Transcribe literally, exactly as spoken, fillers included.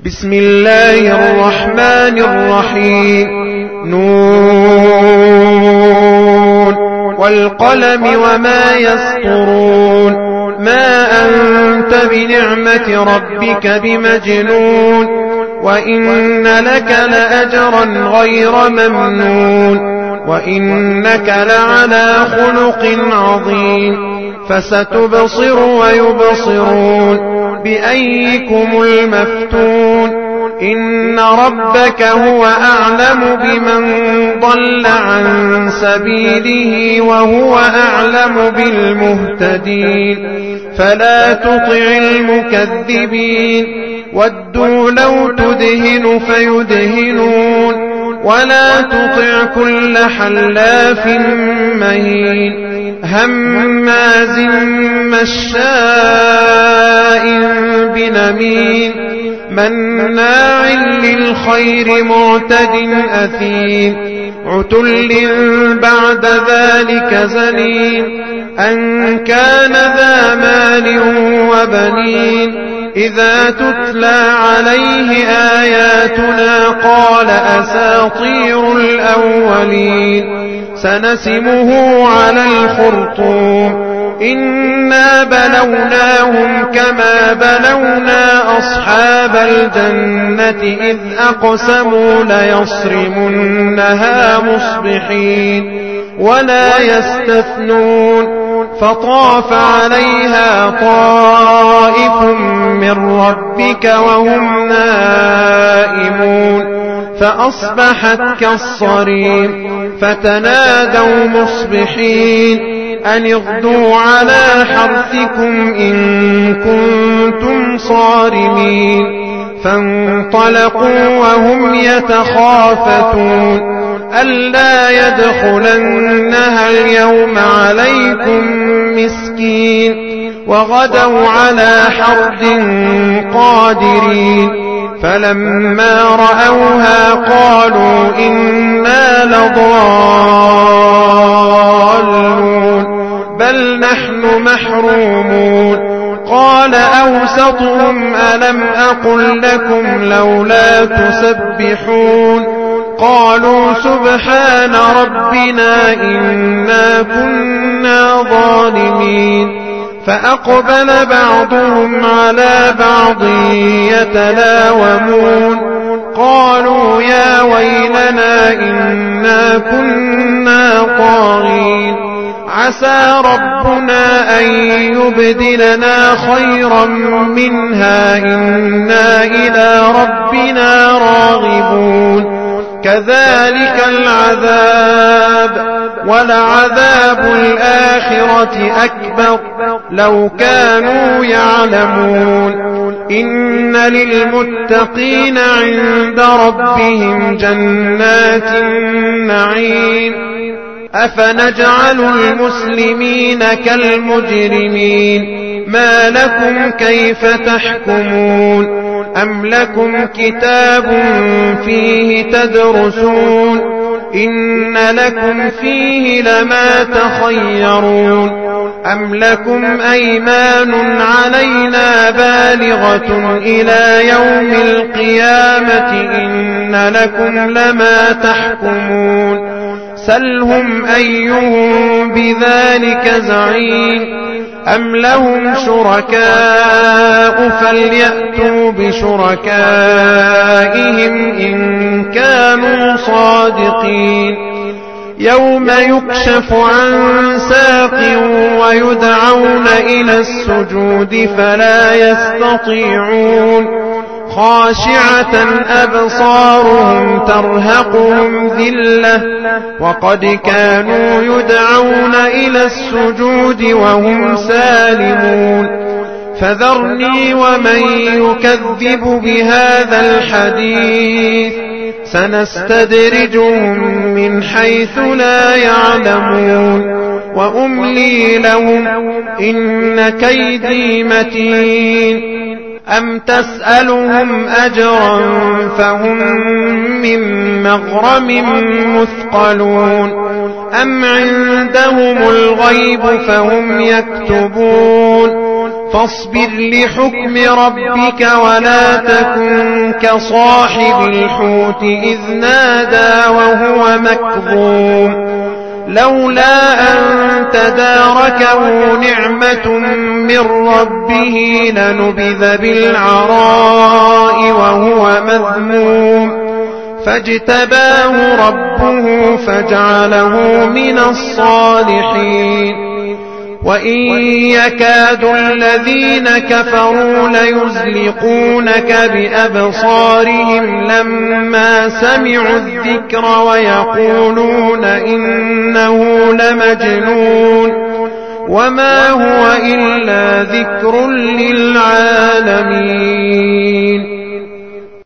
بسم الله الرحمن الرحيم. نون والقلم وما يسطرون. ما أنت بنعمة ربك بمجنون وإن لك لأجرا غير ممنون وإنك لعلى خلق عظيم. فستبصر ويبصرون بأيكم المفتون. إن ربك هو أعلم بمن ضل عن سبيله وهو أعلم بالمهتدين. فلا تطع المكذبين ودوا لو تدهن فيدهنون ولا تطع كل حلاف مهين هماز مشاء بنميم مناع للخير معتد أثيم عتل بعد ذلك زنيم أن كان ذا مال وبنين. إذا تتلى عليه آياتنا قال أساطير الأولين. سنسمه على الخرطوم. إنا بلوناهم كما بلونا أصحاب الجنة إذ أقسموا ليصرمنها مصبحين ولا يستثنون. فطاف عليها طائف من ربك وهم نائمون فأصبحت كالصريم. فتنادوا مصبحين أن اغدوا على حرثكم إن كنتم صارمين. فانطلقوا وهم يتخافتون ألا يدخلنها اليوم عليكم مسكين وغدوا على حرد قادرين. فلما رأوها قالوا إنا لضالون بل نحن محرومون. قال أوسطهم ألم أقل لكم لولا تسبحون. قالوا سبحان ربنا إنا كنا ظالمين. فأقبل بعضهم على بعض يتلاومون قالوا يا ويلنا إنا كنا طاغين. عسى ربنا أن يبدلنا خيرا منها إنا إلى ربنا راغبون. كذلك العذاب ولعذاب الآخرة أكبر لو كانوا يعلمون. إن للمتقين عند ربهم جنات النعيم. أفنجعل المسلمين كالمجرمين ما لكم كيف تحكمون. أم لكم كتاب فيه تدرسون إن لكم فيه لما تخيرون. أم لكم أيمان علينا بالغة إلى يوم القيامة إن لكم لما تحكمون. سلهم أيهم بذلك زعيم. أم لهم شركاء فليأتوا بشركائهم إن كانوا صادقين. يوم يكشف عن ساق ويدعون إلى السجود فلا يستطيعون. خاشعة أبصارهم ترهقهم ذلة وقد كانوا يدعون إلى السجود وهم سالمون. فذرني ومن يكذب بهذا الحديث سنستدرجهم من حيث لا يعلمون وأملي لهم إن كيدي متين. أم تسألهم أجرا فهم من مغرم مثقلون أم عندهم الغيب فهم يكتبون. فاصبر لحكم ربك ولا تكن كصاحب الحوت إذ نادى وهو مكظوم لولا أن تداركه نعمة من ربه لنبذ بالعراء وهو مذموم فاجتباه ربه فجعله من الصالحين وإن يكاد الذين كفروا ليزلقونك بأبصارهم لما سمعوا الذكر ويقولون إنه لمجنون وما هو إلا ذكر للعالمين